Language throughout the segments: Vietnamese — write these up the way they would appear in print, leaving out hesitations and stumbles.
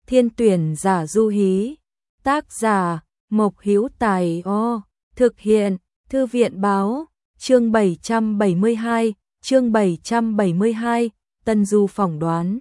Thiên tuyển giả du hí. Tác giả Mộc Hữu Tài. Thực hiện Thư viện báo. Chương 772. Chương 772. Tân Du phỏng đoán.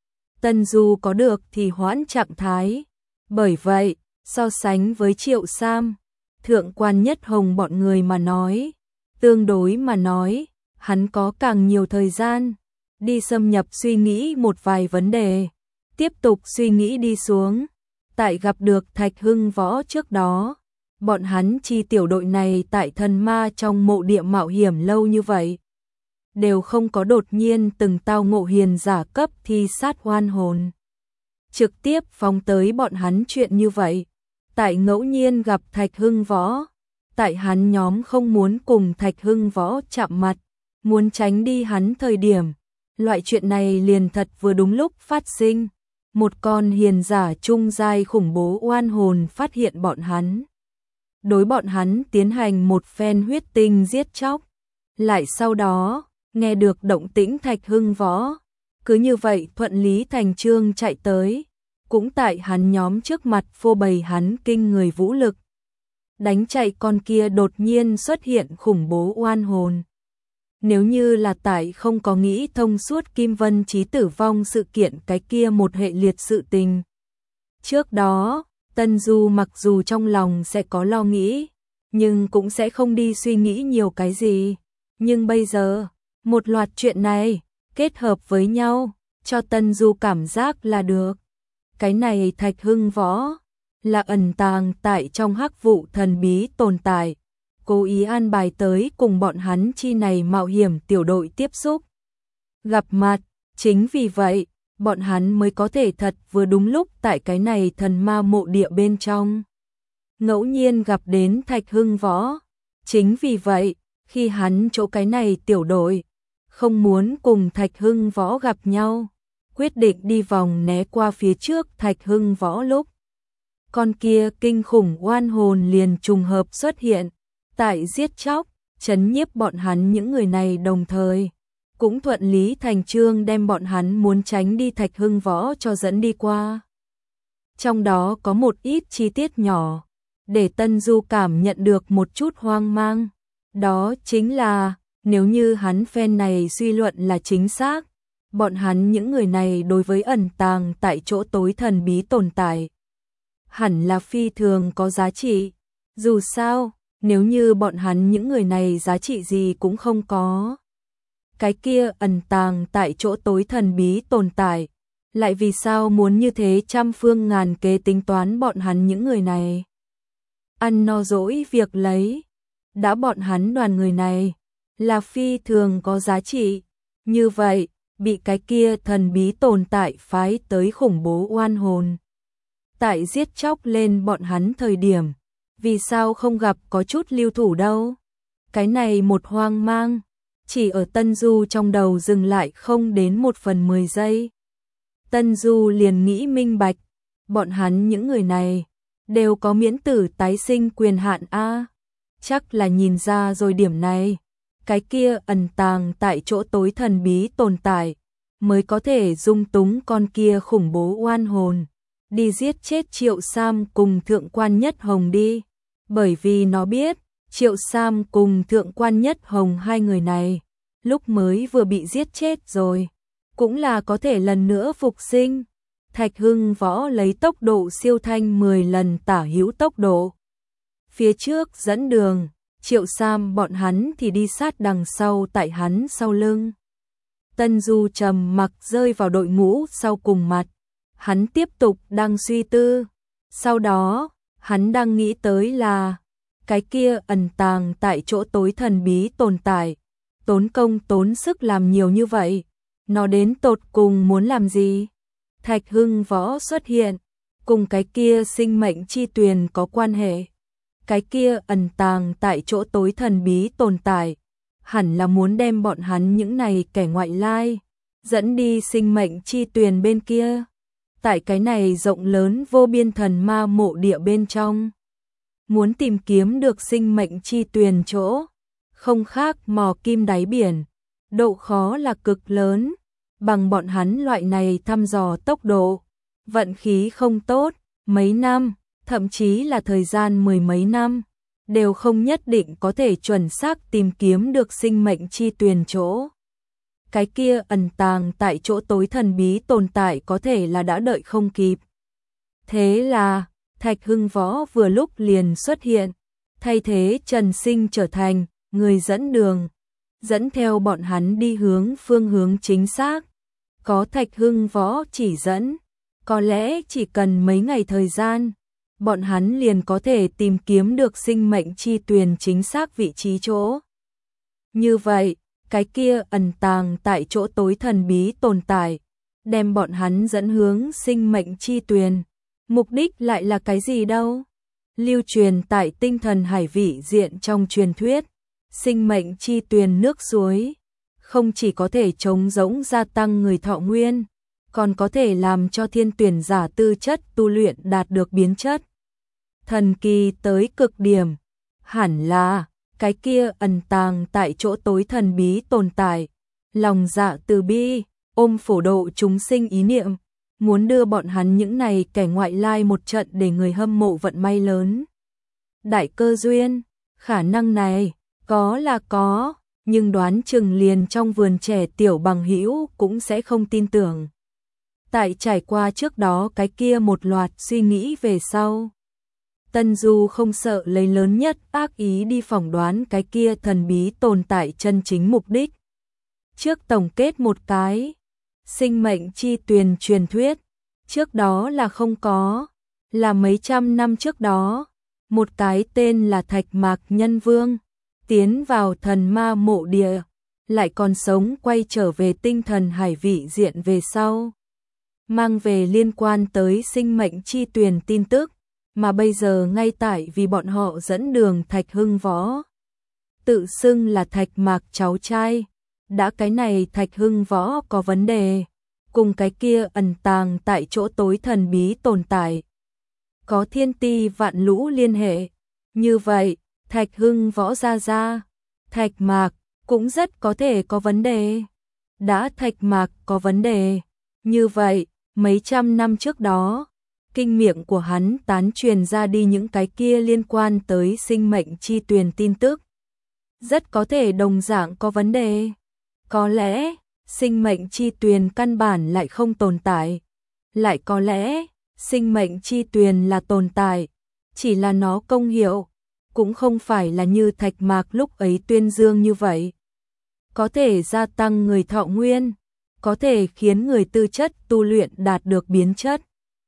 Tân Du có được thì hoãn trạng thái. Bởi vậy, so sánh với Triệu Sam, Thượng quan Nhất Hồng bọn người mà nói, tương đối mà nói, hắn có càng nhiều thời gian đi xâm nhập suy nghĩ một vài vấn đề, tiếp tục suy nghĩ đi xuống. Tại gặp được Thạch Hưng Võ trước đó, bọn hắn chi tiểu đội này tại thần ma trong mộ địa mạo hiểm lâu như vậy, đều không có đột nhiên từng tao ngộ hiền giả cấp thi sát oan hồn. Trực tiếp phóng tới bọn hắn chuyện như vậy. Tại ngẫu nhiên gặp Thạch Hưng Võ, tại hắn nhóm không muốn cùng Thạch Hưng Võ chạm mặt, muốn tránh đi hắn thời điểm, loại chuyện này liền thật vừa đúng lúc phát sinh. Một con hiền giả trung giai khủng bố oan hồn phát hiện bọn hắn, đối bọn hắn tiến hành một phen huyết tinh giết chóc. Lại sau đó, nghe được động tĩnh Thạch Hưng Võ, cứ như vậy thuận lý thành chương chạy tới, cũng tại hắn nhóm trước mặt phô bày hắn kinh người vũ lực, đánh chạy con kia đột nhiên xuất hiện khủng bố oan hồn. Nếu như là tại không có nghĩ thông suốt Kim Vân Chí tử vong sự kiện cái kia một hệ liệt sự tình. Trước đó, Tân Du mặc dù trong lòng sẽ có lo nghĩ, nhưng cũng sẽ không đi suy nghĩ nhiều cái gì. Nhưng bây giờ, một loạt chuyện này, kết hợp với nhau, cho Tân Du cảm giác là được. Cái này Thạch Hưng Võ, là ẩn tàng tại trong hắc vụ thần bí tồn tại, cố ý an bài tới cùng bọn hắn chi này mạo hiểm tiểu đội tiếp xúc, gặp mặt. Chính vì vậy, bọn hắn mới có thể thật vừa đúng lúc tại cái này thần ma mộ địa bên trong ngẫu nhiên gặp đến Thạch Hưng Võ. Chính vì vậy, khi hắn chỗ cái này tiểu đội không muốn cùng Thạch Hưng Võ gặp nhau, quyết định đi vòng né qua phía trước Thạch Hưng Võ lúc, con kia kinh khủng oan hồn liền trùng hợp xuất hiện, tại giết chóc, chấn nhiếp bọn hắn những người này, đồng thời cũng thuận lý thành chương đem bọn hắn muốn tránh đi Thạch Hưng Võ cho dẫn đi qua. Trong đó có một ít chi tiết nhỏ, để Tân Du cảm nhận được một chút hoang mang. Đó chính là, nếu như hắn phen này suy luận là chính xác, bọn hắn những người này đối với ẩn tàng tại chỗ tối thần bí tồn tại, hẳn là phi thường có giá trị. Dù sao, nếu như bọn hắn những người này giá trị gì cũng không có, cái kia ẩn tàng tại chỗ tối thần bí tồn tại, lại vì sao muốn như thế trăm phương ngàn kế tính toán bọn hắn những người này? Ăn no dỗi việc lấy. Đã bọn hắn đoàn người này là phi thường có giá trị, như vậy, bị cái kia thần bí tồn tại phái tới khủng bố oan hồn, tại giết chóc lên bọn hắn thời điểm, vì sao không gặp có chút lưu thủ đâu? Cái này một hoang mang, chỉ ở Tân Du trong đầu dừng lại không đến 1/10 giây. Tân Du liền nghĩ minh bạch, bọn hắn những người này đều có miễn tử tái sinh quyền hạn a. Chắc là nhìn ra rồi điểm này, cái kia ẩn tàng tại chỗ tối thần bí tồn tại, mới có thể dung túng con kia khủng bố oan hồn, đi giết chết Triệu Sam cùng Thượng quan Nhất Hồng đi. Bởi vì nó biết, Triệu Sam cùng Thượng quan Nhất Hồng hai người này, lúc mới vừa bị giết chết rồi, cũng là có thể lần nữa phục sinh. Thạch Hưng Võ lấy tốc độ siêu thanh 10 lần tả hữu tốc độ phía trước dẫn đường, Triệu Sam bọn hắn thì đi sát đằng sau tại hắn sau lưng. Tân Du trầm mặc rơi vào đội ngũ sau cùng mặt, hắn tiếp tục đang suy tư. Sau đó, hắn đang nghĩ tới là, cái kia ẩn tàng tại chỗ tối thần bí tồn tại, tốn công tốn sức làm nhiều như vậy, nó đến tột cùng muốn làm gì? Thạch Hưng Võ xuất hiện, cùng cái kia sinh mệnh chi tuyền có quan hệ. Cái kia ẩn tàng tại chỗ tối thần bí tồn tại, hẳn là muốn đem bọn hắn những này kẻ ngoại lai, dẫn đi sinh mệnh chi tuyền bên kia. Tại cái này rộng lớn vô biên thần ma mộ địa bên trong, muốn tìm kiếm được sinh mệnh chi tuyền chỗ, không khác mò kim đáy biển, độ khó là cực lớn. Bằng bọn hắn loại này thăm dò tốc độ, vận khí không tốt, mấy năm, thậm chí là thời gian mười mấy năm, đều không nhất định có thể chuẩn xác tìm kiếm được sinh mệnh chi tuyền chỗ. Cái kia ẩn tàng tại chỗ tối thần bí tồn tại có thể là đã đợi không kịp. Thế là, Thạch Hưng Võ vừa lúc liền xuất hiện, thay thế Trần Sinh trở thành người dẫn đường, dẫn theo bọn hắn đi hướng phương hướng chính xác. Có Thạch Hưng Võ chỉ dẫn, có lẽ chỉ cần mấy ngày thời gian, bọn hắn liền có thể tìm kiếm được sinh mệnh chi tuyền chính xác vị trí chỗ. Như vậy, cái kia ẩn tàng tại chỗ tối thần bí tồn tại, đem bọn hắn dẫn hướng sinh mệnh chi tuyền. Mục đích lại là cái gì đâu? Lưu truyền tại tinh thần hải vị diện trong truyền thuyết, sinh mệnh chi tuyền nước suối, không chỉ có thể chống rỗng gia tăng người thọ nguyên, còn có thể làm cho thiên tuyển giả tư chất tu luyện đạt được biến chất. Thần kỳ tới cực điểm, hẳn là cái kia ẩn tàng tại chỗ tối thần bí tồn tại, lòng dạ từ bi, ôm phổ độ chúng sinh ý niệm, muốn đưa bọn hắn những này kẻ ngoại lai một trận để người hâm mộ vận may lớn. Đại cơ duyên, khả năng này, có là có, nhưng đoán chừng liền trong vườn trẻ tiểu bằng hữu cũng sẽ không tin tưởng. Tại trải qua trước đó cái kia một loạt suy nghĩ về sau, Tân Du không sợ lấy lớn nhất ác ý đi phỏng đoán cái kia thần bí tồn tại chân chính mục đích. Trước tổng kết một cái, sinh mệnh chi tuyền truyền thuyết, trước đó là không có, là mấy trăm năm trước đó, một cái tên là Thạch Mạc Nhân Vương, tiến vào thần ma mộ địa, lại còn sống quay trở về tinh thần hải vị diện về sau, mang về liên quan tới sinh mệnh chi tuyền tin tức, mà bây giờ ngay tại vì bọn họ dẫn đường Thạch Hưng Võ, tự xưng là Thạch Mạc cháu trai, đã cái này Thạch Hưng Võ có vấn đề, cùng cái kia ẩn tàng tại chỗ tối thần bí tồn tại, có thiên ti vạn lũ liên hệ, như vậy, Thạch Hưng Võ ra, Thạch Mạc cũng rất có thể có vấn đề. Đã Thạch Mạc có vấn đề, như vậy, mấy trăm năm trước đó, kinh miệng của hắn tán truyền ra đi những cái kia liên quan tới sinh mệnh chi tuyền tin tức, rất có thể đồng dạng có vấn đề. Có lẽ, sinh mệnh chi tuyền căn bản lại không tồn tại, lại có lẽ, sinh mệnh chi tuyền là tồn tại, chỉ là nó công hiệu, cũng không phải là như Thạch Mạc lúc ấy tuyên dương như vậy. Có thể gia tăng người thọ nguyên, có thể khiến người tư chất tu luyện đạt được biến chất,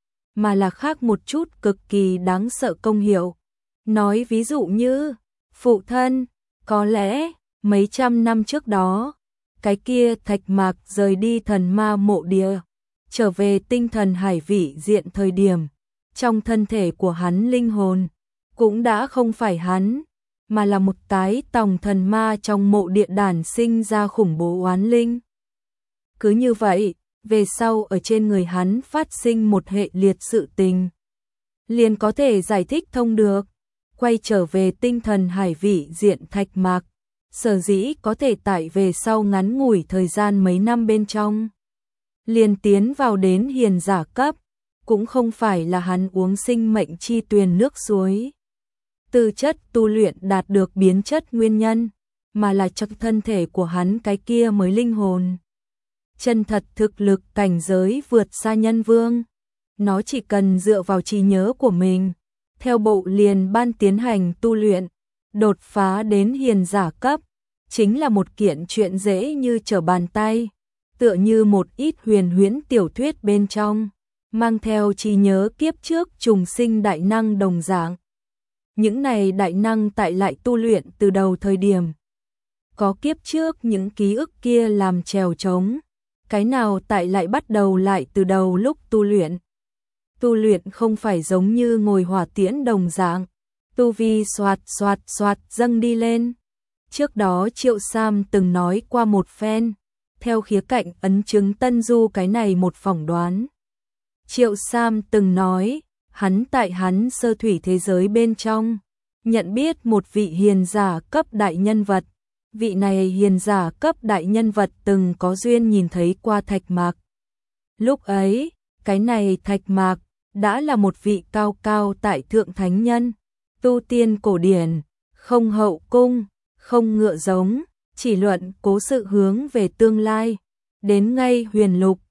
mà là khác một chút cực kỳ đáng sợ công hiệu. Nói ví dụ như, phụ thân, có lẽ, mấy trăm năm trước đó, cái kia Thạch Mạc rời đi thần ma mộ địa, trở về tinh thần hải vị diện thời điểm, trong thân thể của hắn linh hồn, cũng đã không phải hắn, mà là một cái tòng thần ma trong mộ địa đản sinh ra khủng bố oán linh. Cứ như vậy, về sau ở trên người hắn phát sinh một hệ liệt sự tình, liền có thể giải thích thông được. Quay trở về tinh thần hải vị diện Thạch Mạc, sở dĩ có thể tại về sau ngắn ngủi thời gian mấy năm bên trong, liền tiến vào đến hiền giả cấp, cũng không phải là hắn uống sinh mệnh chi tuyền nước suối, tư chất tu luyện đạt được biến chất nguyên nhân, mà là trong thân thể của hắn cái kia mới linh hồn. Chân thật thực lực cảnh giới vượt xa nhân vương, nó chỉ cần dựa vào trí nhớ của mình, theo bộ liền ban tiến hành tu luyện, đột phá đến hiền giả cấp, chính là một kiện chuyện dễ như trở bàn tay, tựa như một ít huyền huyễn tiểu thuyết bên trong, mang theo trí nhớ kiếp trước trùng sinh đại năng đồng dạng. Những này đại năng tại lại tu luyện từ đầu thời điểm, có kiếp trước những ký ức kia làm chèo trống, cái nào tại lại bắt đầu lại từ đầu lúc tu luyện. Tu luyện không phải giống như ngồi hỏa tiễn đồng dạng, tu vi xoạt xoạt xoạt dâng đi lên. Trước đó Triệu Sam từng nói qua một phen, theo khía cạnh ấn chứng Tân Du cái này một phỏng đoán. Triệu Sam từng nói, hắn tại hắn sơ thủy thế giới bên trong, nhận biết một vị hiền giả cấp đại nhân vật. Vị này hiền giả cấp đại nhân vật từng có duyên nhìn thấy qua Thạch Mạc. Lúc ấy, Cái này Thạch Mạc đã là một vị cao cao tại thượng thánh nhân, tu tiên cổ điển, không hậu cung, không ngựa giống, chỉ luận cố sự hướng về tương lai. Đến ngay huyền lục,